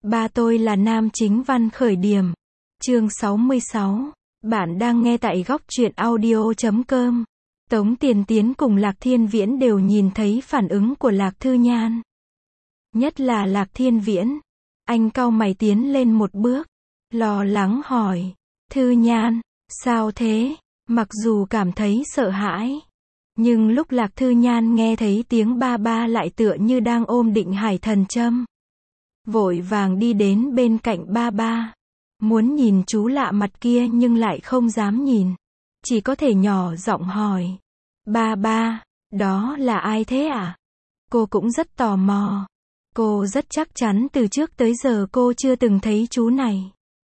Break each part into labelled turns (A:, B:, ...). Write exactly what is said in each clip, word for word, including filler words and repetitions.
A: Ba tôi là nam chính văn khởi điểm. Chương sáu mươi sáu. Bạn đang nghe tại góc truyện audio chấm com. Tống Tiền Tiến cùng Lạc Thiên Viễn đều nhìn thấy phản ứng của Lạc Thư Nhan. Nhất là Lạc Thiên Viễn. Anh cau mày tiến lên một bước. Lo lắng hỏi. Thư Nhan, sao thế? Mặc dù cảm thấy sợ hãi. Nhưng lúc Lạc Thư Nhan nghe thấy tiếng ba ba lại tựa như đang ôm Định Hải Thần Châm. Vội vàng đi đến bên cạnh ba ba. Muốn nhìn chú lạ mặt kia nhưng lại không dám nhìn. Chỉ có thể nhỏ giọng hỏi. Ba ba, đó là ai thế à? Cô cũng rất tò mò. Cô rất chắc chắn từ trước tới giờ cô chưa từng thấy chú này.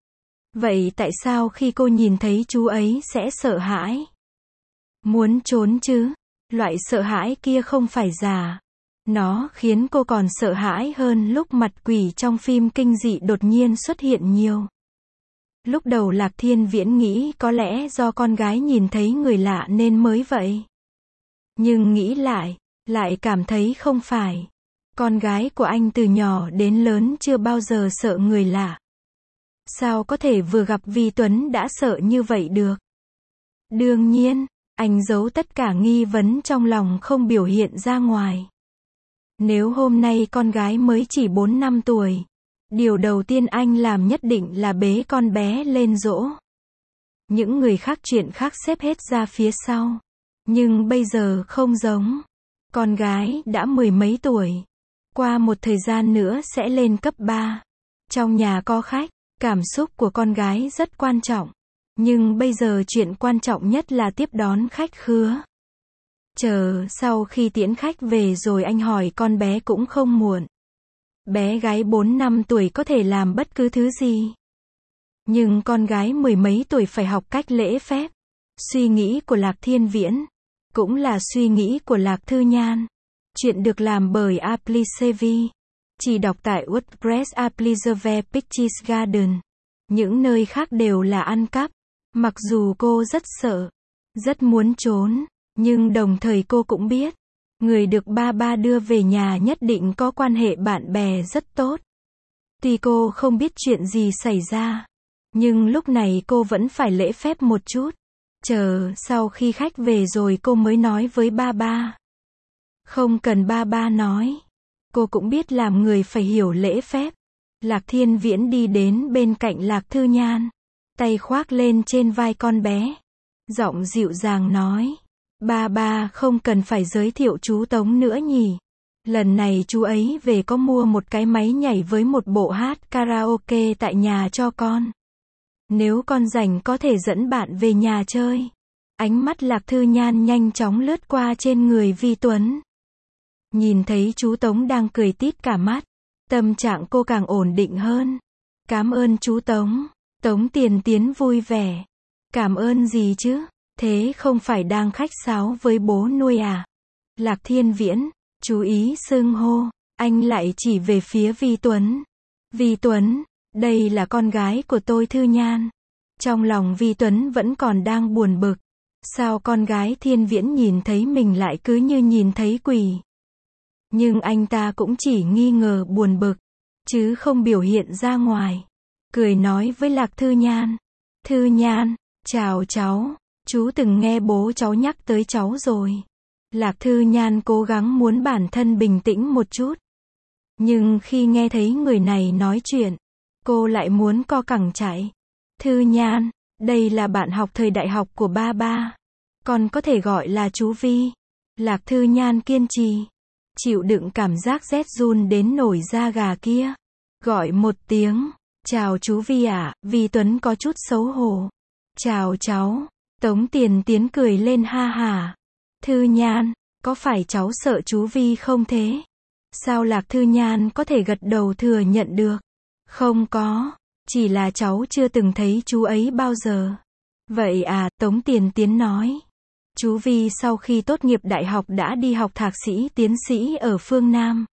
A: Vậy tại sao khi cô nhìn thấy chú ấy sẽ sợ hãi? Muốn trốn chứ? Loại sợ hãi kia không phải giả. Nó khiến cô còn sợ hãi hơn lúc mặt quỷ trong phim kinh dị đột nhiên xuất hiện nhiều. Lúc đầu Lạc Thiên Viễn nghĩ có lẽ do con gái nhìn thấy người lạ nên mới vậy. Nhưng nghĩ lại, lại cảm thấy không phải. Con gái của anh từ nhỏ đến lớn chưa bao giờ sợ người lạ. Sao có thể vừa gặp Vi Tuấn đã sợ như vậy được? Đương nhiên, anh giấu tất cả nghi vấn trong lòng không biểu hiện ra ngoài. Nếu hôm nay con gái mới chỉ bốn năm tuổi, điều đầu tiên anh làm nhất định là bế con bé lên dỗ. Những người khác chuyện khác xếp hết ra phía sau. Nhưng bây giờ không giống. Con gái đã mười mấy tuổi. Qua một thời gian nữa sẽ lên cấp ba. Trong nhà có khách, cảm xúc của con gái rất quan trọng. Nhưng bây giờ chuyện quan trọng nhất là tiếp đón khách khứa. Chờ sau khi tiễn khách về rồi anh hỏi con bé cũng không muộn. Bé gái bốn năm tuổi có thể làm bất cứ thứ gì. Nhưng con gái mười mấy tuổi phải học cách lễ phép. Suy nghĩ của Lạc Thiên Viễn cũng là suy nghĩ của Lạc Thư Nhan. Chuyện được làm bởi Applisevi. Chỉ đọc tại WordPress Appliserve Pictures Garden. Những nơi khác đều là ăn cắp. Mặc dù cô rất sợ, rất muốn trốn, nhưng đồng thời cô cũng biết, người được ba ba đưa về nhà nhất định có quan hệ bạn bè rất tốt. Tuy cô không biết chuyện gì xảy ra, nhưng lúc này cô vẫn phải lễ phép một chút. Chờ sau khi khách về rồi cô mới nói với ba ba. Không cần ba ba nói. Cô cũng biết làm người phải hiểu lễ phép. Lạc Thiên Viễn đi đến bên cạnh Lạc Thư Nhan. Tay khoác lên trên vai con bé. Giọng dịu dàng nói. Ba ba không cần phải giới thiệu chú Tống nữa nhỉ. Lần này chú ấy về có mua một cái máy nhảy với một bộ hát karaoke tại nhà cho con. Nếu con rảnh có thể dẫn bạn về nhà chơi. Ánh mắt Lạc Thư Nhan nhanh chóng lướt qua trên người Vi Tuấn. Nhìn thấy chú Tống đang cười tít cả mắt. Tâm trạng cô càng ổn định hơn. Cảm ơn chú Tống. Tống Tiền Tiến vui vẻ. Cảm ơn gì chứ? Thế không phải đang khách sáo với bố nuôi à? Lạc Thiên Viễn, chú ý xưng hô. Anh lại chỉ về phía Vi Tuấn. Vi Tuấn, đây là con gái của tôi Thư Nhan. Trong lòng Vi Tuấn vẫn còn đang buồn bực. Sao con gái Thiên Viễn nhìn thấy mình lại cứ như nhìn thấy quỷ? Nhưng anh ta cũng chỉ nghi ngờ buồn bực, chứ không biểu hiện ra ngoài. Cười nói với Lạc Thư Nhan. Thư Nhan, chào cháu. Chú từng nghe bố cháu nhắc tới cháu rồi. Lạc Thư Nhan cố gắng muốn bản thân bình tĩnh một chút. Nhưng khi nghe thấy người này nói chuyện, cô lại muốn co cẳng chạy. Thư Nhan, đây là bạn học thời đại học của ba ba. Còn có thể gọi là chú Vi. Lạc Thư Nhan kiên trì. Chịu đựng cảm giác rét run đến nổi da gà kia. Gọi một tiếng. Chào chú Vi ạ. Vi Tuấn có chút xấu hổ. Chào cháu. Tống Tiền Tiến cười lên ha hả. Thư Nhan, có phải cháu sợ chú Vi không thế? Sao Lạc Thư Nhan có thể gật đầu thừa nhận được? Không có. Chỉ là cháu chưa từng thấy chú ấy bao giờ. Vậy à, Tống Tiền Tiến nói. Chú Vi sau khi tốt nghiệp đại học đã đi học thạc sĩ tiến sĩ ở phương Nam.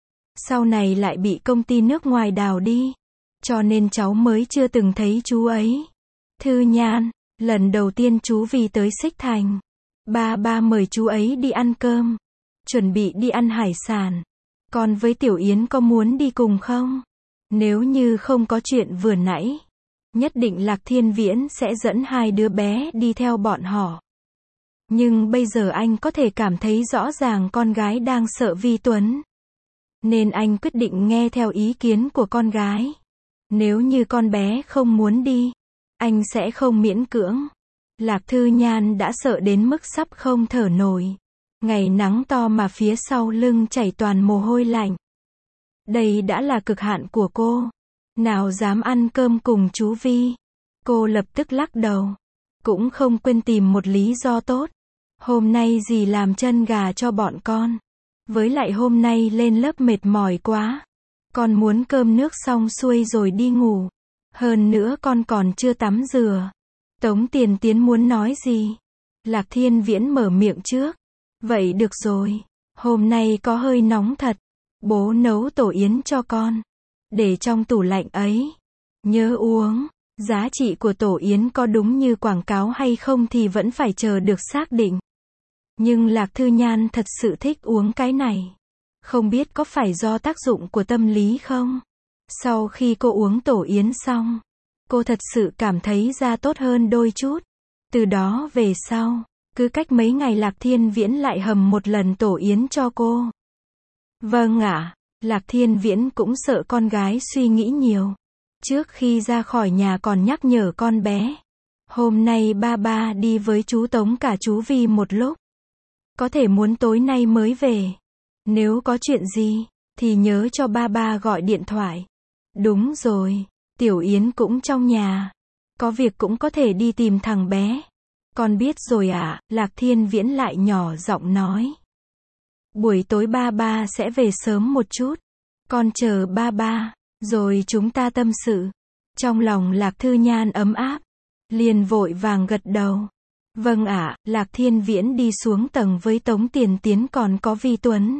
A: Sau này lại bị công ty nước ngoài đào đi. Cho nên cháu mới chưa từng thấy chú ấy. Thư Nhan, lần đầu tiên chú Vi tới Xích Thành. Ba ba mời chú ấy đi ăn cơm. Chuẩn bị đi ăn hải sản. Con với Tiểu Yến có muốn đi cùng không? Nếu như không có chuyện vừa nãy, nhất định Lạc Thiên Viễn sẽ dẫn hai đứa bé đi theo bọn họ. Nhưng bây giờ anh có thể cảm thấy rõ ràng con gái đang sợ Vi Tuấn. Nên anh quyết định nghe theo ý kiến của con gái. Nếu như con bé không muốn đi, anh sẽ không miễn cưỡng. Lạc Thư Nhan đã sợ đến mức sắp không thở nổi. Ngày nắng to mà phía sau lưng chảy toàn mồ hôi lạnh. Đây đã là cực hạn của cô. Nào dám ăn cơm cùng chú Vi. Cô lập tức lắc đầu. Cũng không quên tìm một lý do tốt. Hôm nay dì làm chân gà cho bọn con. Với lại hôm nay lên lớp mệt mỏi quá. Con muốn cơm nước xong xuôi rồi đi ngủ. Hơn nữa con còn chưa tắm rửa. Tống Tiền Tiến muốn nói gì? Lạc Thiên Viễn mở miệng trước. Vậy được rồi. Hôm nay có hơi nóng thật. Bố nấu tổ yến cho con. Để trong tủ lạnh ấy. Nhớ uống. Giá trị của tổ yến có đúng như quảng cáo hay không thì vẫn phải chờ được xác định. Nhưng Lạc Thư Nhan thật sự thích uống cái này. Không biết có phải do tác dụng của tâm lý không? Sau khi cô uống tổ yến xong, cô thật sự cảm thấy da tốt hơn đôi chút. Từ đó về sau, cứ cách mấy ngày Lạc Thiên Viễn lại hầm một lần tổ yến cho cô. Vâng ạ, Lạc Thiên Viễn cũng sợ con gái suy nghĩ nhiều. Trước khi ra khỏi nhà còn nhắc nhở con bé. Hôm nay ba ba đi với chú Tống cả chú Vi một lúc. Có thể muốn tối nay mới về. Nếu có chuyện gì, thì nhớ cho ba ba gọi điện thoại. Đúng rồi, Tiểu Yến cũng trong nhà. Có việc cũng có thể đi tìm thằng bé. Con biết rồi ạ, à, Lạc Thiên Viễn lại nhỏ giọng nói. Buổi tối ba ba sẽ về sớm một chút. Con chờ ba ba, rồi chúng ta tâm sự. Trong lòng Lạc Thư Nhan ấm áp. Liền vội vàng gật đầu. Vâng ạ, à, Lạc Thiên Viễn đi xuống tầng với Tống Tiền Tiến còn có Vi Tuấn.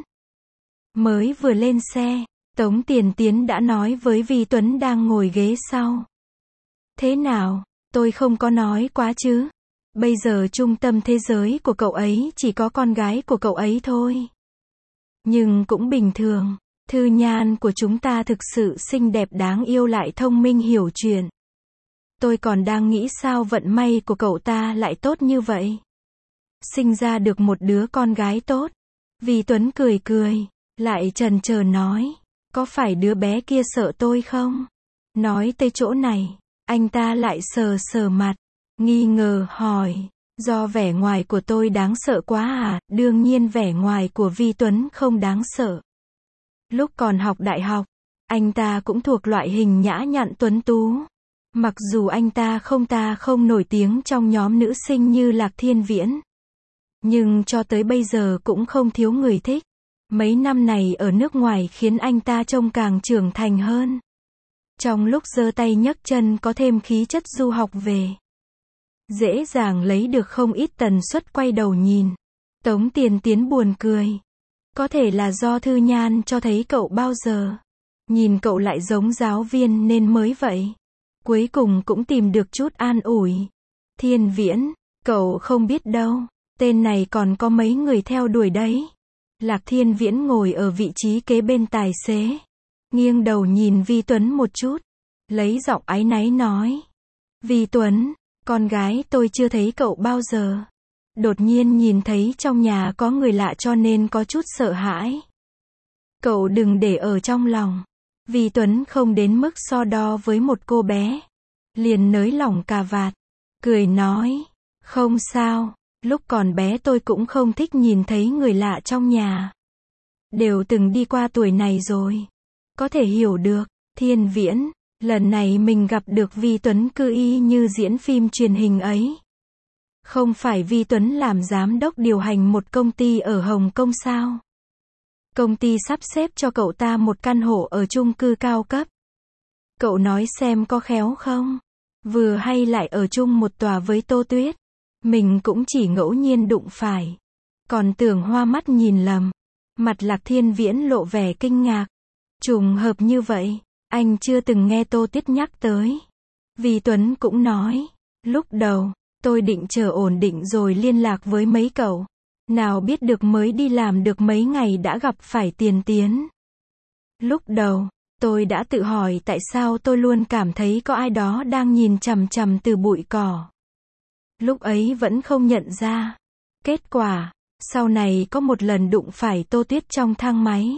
A: Mới vừa lên xe, Tống Tiền Tiến đã nói với Vi Tuấn đang ngồi ghế sau. Thế nào, tôi không có nói quá chứ? Bây giờ trung tâm thế giới của cậu ấy chỉ có con gái của cậu ấy thôi. Nhưng cũng bình thường, Thư Nhan của chúng ta thực sự xinh đẹp đáng yêu lại thông minh hiểu chuyện. Tôi còn đang nghĩ sao vận may của cậu ta lại tốt như vậy. Sinh ra được một đứa con gái tốt. Vi Tuấn cười cười, lại chần chờ nói, có phải đứa bé kia sợ tôi không? Nói tới chỗ này, anh ta lại sờ sờ mặt, nghi ngờ hỏi, do vẻ ngoài của tôi đáng sợ quá à? Đương nhiên vẻ ngoài của Vi Tuấn không đáng sợ. Lúc còn học đại học, anh ta cũng thuộc loại hình nhã nhặn tuấn tú. Mặc dù anh ta không ta không nổi tiếng trong nhóm nữ sinh như Lạc Thiên Viễn. Nhưng cho tới bây giờ cũng không thiếu người thích. Mấy năm này ở nước ngoài khiến anh ta trông càng trưởng thành hơn. Trong lúc giơ tay nhấc chân có thêm khí chất du học về. Dễ dàng lấy được không ít tần suất quay đầu nhìn. Tống Tiền Tiến buồn cười. Có thể là do Thư Nhan cho thấy cậu bao giờ. Nhìn cậu lại giống giáo viên nên mới vậy. Cuối cùng cũng tìm được chút an ủi. Thiên Viễn, cậu không biết đâu. Tên này còn có mấy người theo đuổi đấy. Lạc Thiên Viễn ngồi ở vị trí kế bên tài xế. Nghiêng đầu nhìn Vi Tuấn một chút. Lấy giọng áy náy nói. Vi Tuấn, con gái tôi chưa thấy cậu bao giờ. Đột nhiên nhìn thấy trong nhà có người lạ cho nên có chút sợ hãi. Cậu đừng để ở trong lòng. Vi Tuấn không đến mức so đo với một cô bé. Liền nới lỏng cà vạt. Cười nói. Không sao. Lúc còn bé tôi cũng không thích nhìn thấy người lạ trong nhà. Đều từng đi qua tuổi này rồi. Có thể hiểu được. Thiên Viễn, lần này mình gặp được Vi Tuấn cứ y như diễn phim truyền hình ấy. Không phải Vi Tuấn làm giám đốc điều hành một công ty ở Hồng Kông sao? Công ty sắp xếp cho cậu ta một căn hộ ở chung cư cao cấp. Cậu nói xem có khéo không? Vừa hay lại ở chung một tòa với Tô Tuyết. Mình cũng chỉ ngẫu nhiên đụng phải. Còn tưởng hoa mắt nhìn lầm. Mặt Lạc Thiên Viễn lộ vẻ kinh ngạc. Trùng hợp như vậy, anh chưa từng nghe Tô Tuyết nhắc tới. Vi Tuấn cũng nói. Lúc đầu, tôi định chờ ổn định rồi liên lạc với mấy cậu. Nào biết được mới đi làm được mấy ngày đã gặp phải Tiền Tiến. Lúc đầu, Tôi đã tự hỏi tại sao tôi luôn cảm thấy có ai đó đang nhìn chằm chằm từ bụi cỏ. Lúc ấy vẫn không nhận ra. Kết quả, sau này có một lần đụng phải Tô Tuyết trong thang máy.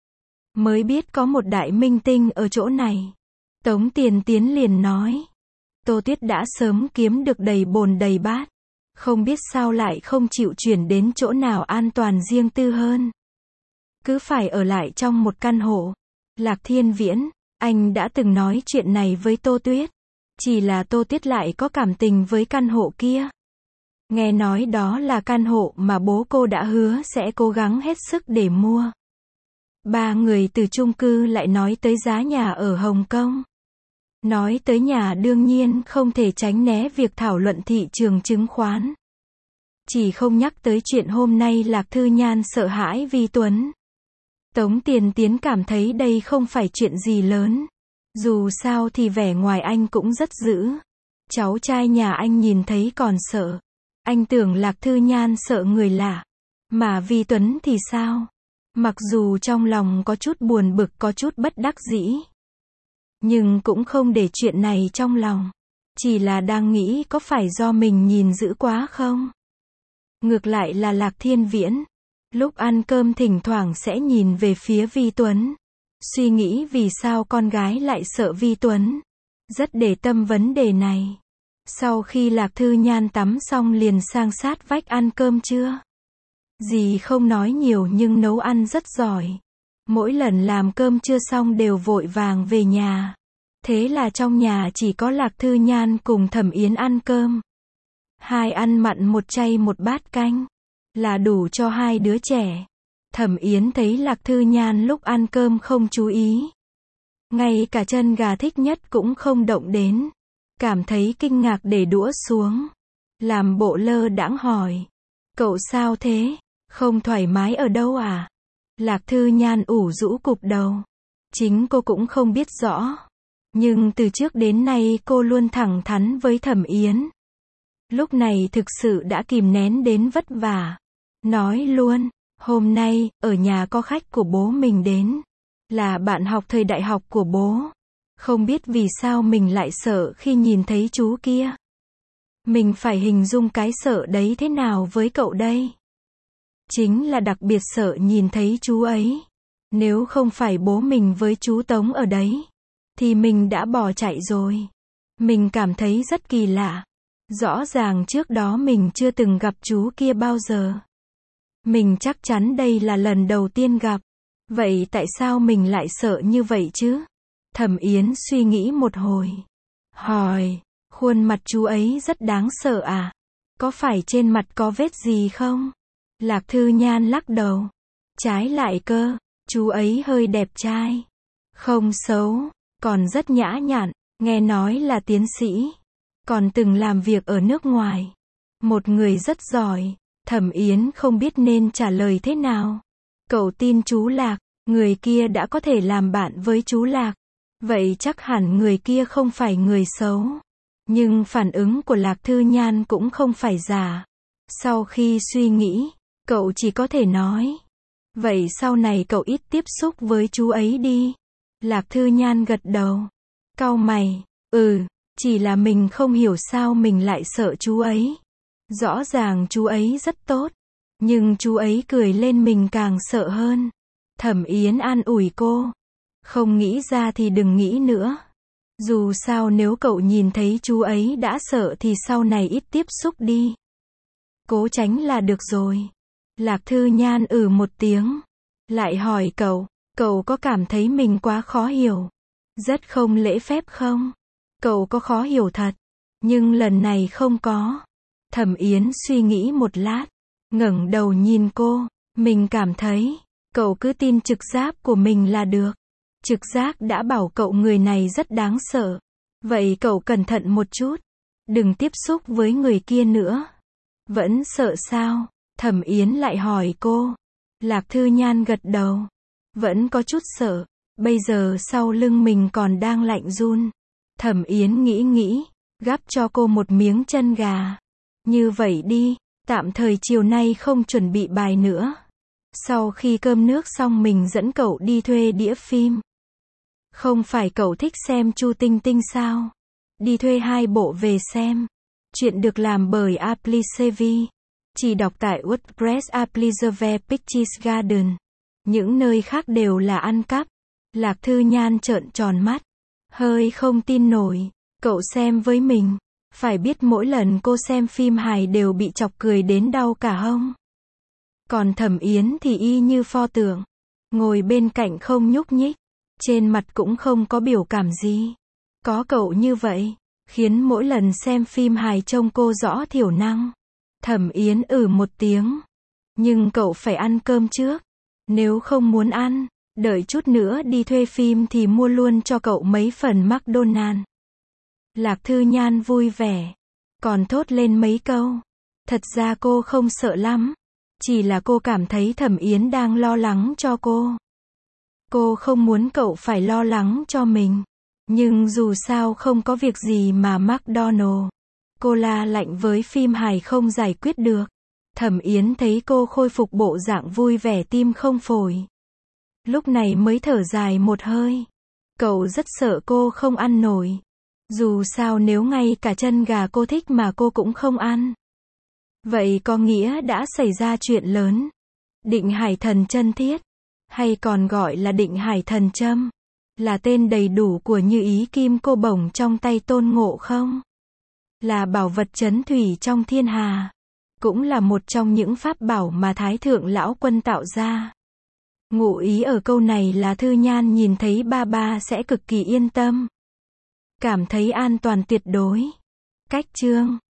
A: Mới biết có một đại minh tinh ở chỗ này. Tống Tiền Tiến liền nói. Tô Tuyết đã sớm kiếm được đầy bồn đầy bát. Không biết sao lại không chịu chuyển đến chỗ nào an toàn riêng tư hơn. Cứ phải ở lại trong một căn hộ. Lạc Thiên Viễn, anh đã từng nói chuyện này với Tô Tuyết. Chỉ là Tô Tuyết lại có cảm tình với căn hộ kia. Nghe nói đó là căn hộ mà bố cô đã hứa sẽ cố gắng hết sức để mua. Ba người từ chung cư lại nói tới giá nhà ở Hồng Kông. Nói tới nhà đương nhiên không thể tránh né việc thảo luận thị trường chứng khoán. Chỉ không nhắc tới chuyện hôm nay Lạc Thư Nhan sợ hãi Vi Tuấn. Tống Tiền Tiến cảm thấy đây không phải chuyện gì lớn. Dù sao thì vẻ ngoài anh cũng rất dữ. Cháu trai nhà anh nhìn thấy còn sợ. Anh tưởng Lạc Thư Nhan sợ người lạ. Mà Vi Tuấn thì sao? Mặc dù trong lòng có chút buồn bực, có chút bất đắc dĩ. Nhưng cũng không để chuyện này trong lòng. Chỉ là đang nghĩ có phải do mình nhìn dữ quá không? Ngược lại là Lạc Thiên Viễn. Lúc ăn cơm thỉnh thoảng sẽ nhìn về phía Vi Tuấn. Suy nghĩ vì sao con gái lại sợ Vi Tuấn. Rất để tâm vấn đề này. Sau khi Lạc Thư Nhan tắm xong liền sang sát vách ăn cơm trưa. Dì không nói nhiều nhưng nấu ăn rất giỏi. Mỗi lần làm cơm trưa xong đều vội vàng về nhà. Thế là trong nhà chỉ có Lạc Thư Nhan cùng Thẩm Yến ăn cơm. Hai ăn mặn một chay một bát canh. Là đủ cho hai đứa trẻ. Thẩm Yến thấy Lạc Thư Nhan lúc ăn cơm không chú ý. Ngay cả chân gà thích nhất cũng không động đến. Cảm thấy kinh ngạc để đũa xuống. Làm bộ lơ đãng hỏi. Cậu sao thế? Không thoải mái ở đâu à? Lạc Thư Nhan ủ rũ cụp đầu. Chính cô cũng không biết rõ. Nhưng từ trước đến nay cô luôn thẳng thắn với Thẩm Yến. Lúc này thực sự đã kìm nén đến vất vả. Nói luôn, hôm nay, ở nhà có khách của bố mình đến. Là bạn học thời đại học của bố. Không biết vì sao mình lại sợ khi nhìn thấy chú kia. Mình phải hình dung cái sợ đấy thế nào với cậu đây? Chính là đặc biệt sợ nhìn thấy chú ấy. Nếu không phải bố mình với chú Tống ở đấy, thì mình đã bỏ chạy rồi. Mình cảm thấy rất kỳ lạ. Rõ ràng trước đó mình chưa từng gặp chú kia bao giờ. Mình chắc chắn đây là lần đầu tiên gặp. Vậy tại sao mình lại sợ như vậy chứ? Thẩm Yến suy nghĩ một hồi. Hỏi, khuôn mặt chú ấy rất đáng sợ à? Có phải trên mặt có vết gì không? Lạc Thư Nhan lắc đầu. Trái lại cơ, chú ấy hơi đẹp trai. Không xấu, còn rất nhã nhặn, nghe nói là tiến sĩ. Còn từng làm việc ở nước ngoài. Một người rất giỏi. Thẩm Yến không biết nên trả lời thế nào. Cậu tin chú Lạc, người kia đã có thể làm bạn với chú Lạc. Vậy chắc hẳn người kia không phải người xấu. Nhưng phản ứng của Lạc Thư Nhan cũng không phải giả. Sau khi suy nghĩ, cậu chỉ có thể nói. Vậy sau này cậu ít tiếp xúc với chú ấy đi. Lạc Thư Nhan gật đầu. Cau mày, ừ, chỉ là mình không hiểu sao mình lại sợ chú ấy. Rõ ràng chú ấy rất tốt. Nhưng chú ấy cười lên mình càng sợ hơn. Thẩm Yến an ủi cô. Không nghĩ ra thì đừng nghĩ nữa. Dù sao nếu cậu nhìn thấy chú ấy đã sợ thì sau này ít tiếp xúc đi. Cố tránh là được rồi. Lạc Thư Nhan ừ một tiếng. Lại hỏi cậu, cậu có cảm thấy mình quá khó hiểu? Rất không lễ phép không? Cậu có khó hiểu thật. Nhưng lần này không có. Thẩm Yến suy nghĩ một lát. Ngẩng đầu nhìn cô. Mình cảm thấy, cậu cứ tin trực giác của mình là được. Trực giác đã bảo cậu người này rất đáng sợ. Vậy cậu cẩn thận một chút. Đừng tiếp xúc với người kia nữa. Vẫn sợ sao? Thẩm Yến lại hỏi cô. Lạc Thư Nhan gật đầu. Vẫn có chút sợ. Bây giờ sau lưng mình còn đang lạnh run. Thẩm Yến nghĩ nghĩ. Gắp cho cô một miếng chân gà. Như vậy đi. Tạm thời chiều nay không chuẩn bị bài nữa. Sau khi cơm nước xong mình dẫn cậu đi thuê đĩa phim. Không phải cậu thích xem Chu Tinh Tinh sao? Đi thuê hai bộ về xem. Chuyện được làm bởi Applicavi. Chỉ đọc tại WordPress Applicave Pictures Garden. Những nơi khác đều là ăn cắp. Lạc Thư Nhan trợn tròn mắt. Hơi không tin nổi. Cậu xem với mình. Phải biết mỗi lần cô xem phim hài đều bị chọc cười đến đau cả hông. Còn Thẩm Yến thì y như pho tượng. Ngồi bên cạnh không nhúc nhích. Trên mặt cũng không có biểu cảm gì. Có cậu như vậy, khiến mỗi lần xem phim hài trông cô rõ thiểu năng. Thẩm Yến ử một tiếng. Nhưng cậu phải ăn cơm trước. Nếu không muốn ăn, đợi chút nữa đi thuê phim thì mua luôn cho cậu mấy phần McDonald. Lạc Thư Nhan vui vẻ. Còn thốt lên mấy câu. Thật ra cô không sợ lắm. Chỉ là cô cảm thấy Thẩm Yến đang lo lắng cho cô. Cô không muốn cậu phải lo lắng cho mình. Nhưng dù sao không có việc gì mà McDonald. Cô la lạnh với phim hài không giải quyết được. Thẩm Yến thấy cô khôi phục bộ dạng vui vẻ tim không phổi. Lúc này mới thở dài một hơi. Cậu rất sợ cô không ăn nổi. Dù sao nếu ngay cả chân gà cô thích mà cô cũng không ăn. Vậy có nghĩa đã xảy ra chuyện lớn. Định Hải Thần Chân Thiết, hay còn gọi là Định Hải Thần Châm, là tên đầy đủ của Như Ý Kim Cô Bổng trong tay Tôn Ngộ Không. Là bảo vật trấn thủy trong thiên hà. Cũng là một trong những pháp bảo mà Thái Thượng Lão Quân tạo ra. Ngụ ý ở câu này là Thư Nhan nhìn thấy ba ba sẽ cực kỳ yên tâm. Cảm thấy an toàn tuyệt đối. Cách chương